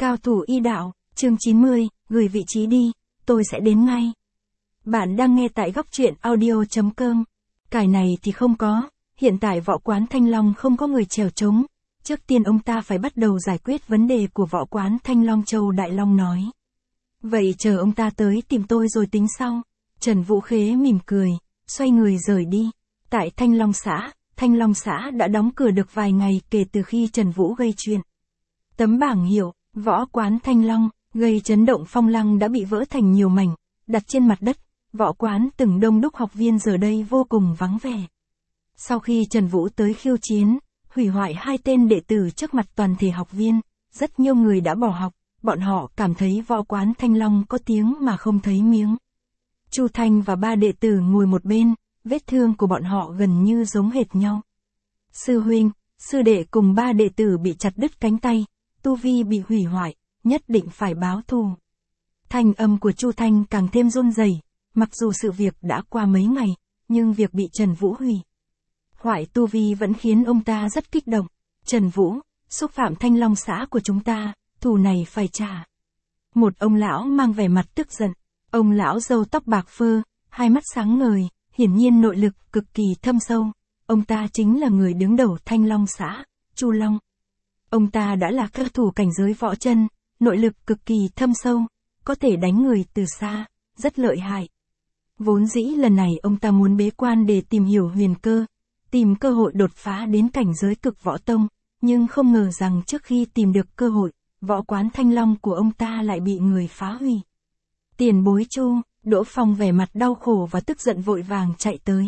Cao thủ y đạo, chương 90, gửi vị trí đi, tôi sẽ đến ngay. Bạn đang nghe tại góc truyện audio.com. Cải này thì không có, hiện tại võ quán Thanh Long không có người chèo trống. Trước tiên ông ta phải bắt đầu giải quyết vấn đề của võ quán Thanh Long. Châu Đại Long nói. Vậy chờ ông ta tới tìm tôi rồi tính sau. Trần Vũ Khế mỉm cười, xoay người rời đi. Tại Thanh Long xã đã đóng cửa được vài ngày kể từ khi Trần Vũ gây chuyện. Tấm bảng hiệu, võ quán Thanh Long, gây chấn động phong lăng đã bị vỡ thành nhiều mảnh, đặt trên mặt đất. Võ quán từng đông đúc học viên giờ đây vô cùng vắng vẻ. Sau khi Trần Vũ tới khiêu chiến, hủy hoại 2 tên đệ tử trước mặt toàn thể học viên, rất nhiều người đã bỏ học, bọn họ cảm thấy võ quán Thanh Long có tiếng mà không thấy miếng. Chu Thanh và 3 đệ tử ngồi một bên, vết thương của bọn họ gần như giống hệt nhau. Sư huynh, sư đệ cùng 3 đệ tử bị chặt đứt cánh tay, tu vi bị hủy hoại, nhất định phải báo thù. Thanh âm của Chu Thanh càng thêm run rẩy, mặc dù sự việc đã qua mấy ngày, nhưng việc bị Trần Vũ hủy hoại tu vi vẫn khiến ông ta rất kích động. Trần Vũ, xúc phạm Thanh Long xã của chúng ta, thù này phải trả. Một ông lão mang vẻ mặt tức giận, ông lão râu tóc bạc phơ, hai mắt sáng ngời, hiển nhiên nội lực cực kỳ thâm sâu. Ông ta chính là người đứng đầu Thanh Long xã, Chu Long. Ông ta đã là cao thủ cảnh giới võ chân, nội lực cực kỳ thâm sâu, có thể đánh người từ xa, rất lợi hại. Vốn dĩ lần này ông ta muốn bế quan để tìm hiểu huyền cơ, tìm cơ hội đột phá đến cảnh giới cực võ tông, nhưng không ngờ rằng trước khi tìm được cơ hội, võ quán Thanh Long của ông ta lại bị người phá hủy. Tiền bối Chu, Đỗ Phong vẻ mặt đau khổ và tức giận vội vàng chạy tới.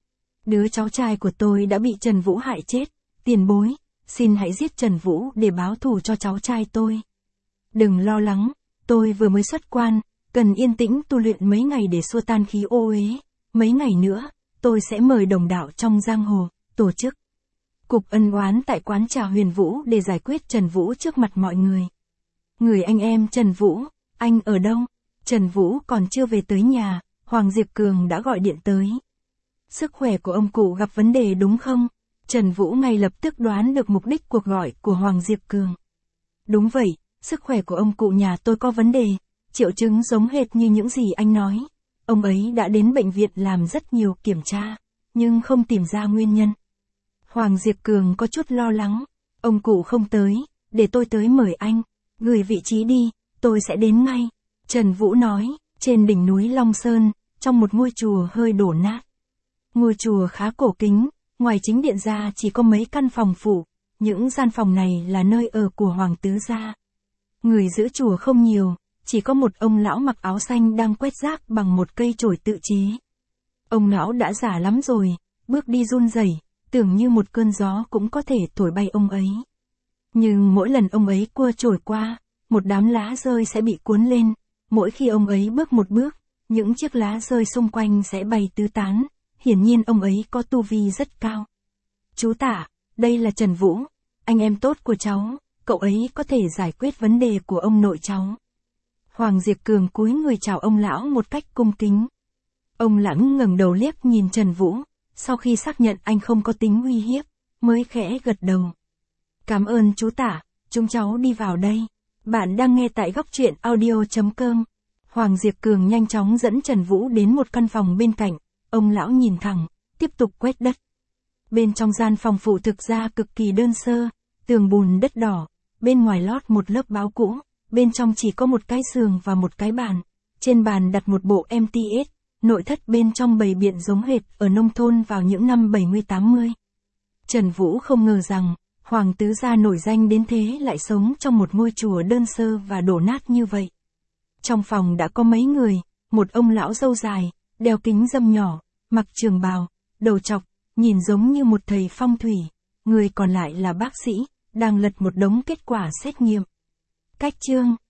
Đứa cháu trai của tôi đã bị Trần Vũ hại chết, tiền bối, xin hãy giết Trần Vũ để báo thù cho cháu trai tôi. Đừng lo lắng, tôi vừa mới xuất quan, cần yên tĩnh tu luyện mấy ngày để xua tan khí ô uế. Mấy ngày nữa, tôi sẽ mời đồng đạo trong giang hồ, tổ chức cục ân oán tại quán trà Huyền Vũ để giải quyết Trần Vũ trước mặt mọi người. Người anh em Trần Vũ, anh ở đâu? Trần Vũ còn chưa về tới nhà, Hoàng Diệp Cường đã gọi điện tới. Sức khỏe của ông cụ gặp vấn đề đúng không? Trần Vũ ngay lập tức đoán được mục đích cuộc gọi của Hoàng Diệp Cường. Đúng vậy, sức khỏe của ông cụ nhà tôi có vấn đề, triệu chứng giống hệt như những gì anh nói. Ông ấy đã đến bệnh viện làm rất nhiều kiểm tra, nhưng không tìm ra nguyên nhân. Hoàng Diệp Cường có chút lo lắng, ông cụ không tới, để tôi tới mời anh, gửi vị trí đi, tôi sẽ đến ngay. Trần Vũ nói, trên đỉnh núi Long Sơn, trong một ngôi chùa hơi đổ nát. Ngôi chùa khá cổ kính, ngoài chính điện ra chỉ có mấy căn phòng phủ, những gian phòng này là nơi ở của Hoàng tứ gia. Người giữ chùa không nhiều, chỉ có một ông lão mặc áo xanh đang quét rác bằng một cây chổi tự chế. Ông lão đã già lắm rồi, bước đi run rẩy, tưởng như một cơn gió cũng có thể thổi bay ông ấy. Nhưng mỗi lần ông ấy cua chổi qua, một đám lá rơi sẽ bị cuốn lên, mỗi khi ông ấy bước một bước, những chiếc lá rơi xung quanh sẽ bay tứ tán, hiển nhiên ông ấy có tu vi rất cao. Chú Tả, đây là Trần Vũ, anh em tốt của cháu, cậu ấy có thể giải quyết vấn đề của ông nội cháu. Hoàng Diệp Cường cúi người chào ông lão một cách cung kính. Ông lãng ngẩng đầu liếc nhìn Trần Vũ, sau khi xác nhận anh không có tính uy hiếp, mới khẽ gật đầu. Cảm ơn chú Tả, chúng cháu đi vào đây. Bạn đang nghe tại góc truyện audio.com. Hoàng Diệp Cường nhanh chóng dẫn Trần Vũ đến một căn phòng bên cạnh, ông lão nhìn thẳng, tiếp tục quét đất. Bên trong gian phòng phụ thực ra cực kỳ đơn sơ, tường bùn đất đỏ, bên ngoài lót một lớp báo cũ, bên trong chỉ có một cái giường và một cái bàn. Trên bàn đặt một bộ MTS, nội thất bên trong bày biện giống hệt ở nông thôn vào những năm 70-80. Trần Vũ không ngờ rằng, Hoàng tứ gia nổi danh đến thế lại sống trong một ngôi chùa đơn sơ và đổ nát như vậy. Trong phòng đã có mấy người, một ông lão râu dài, đeo kính râm nhỏ, mặc trường bào, đầu trọc, nhìn giống như một thầy phong thủy, người còn lại là bác sĩ, đang lật một đống kết quả xét nghiệm. Cách chương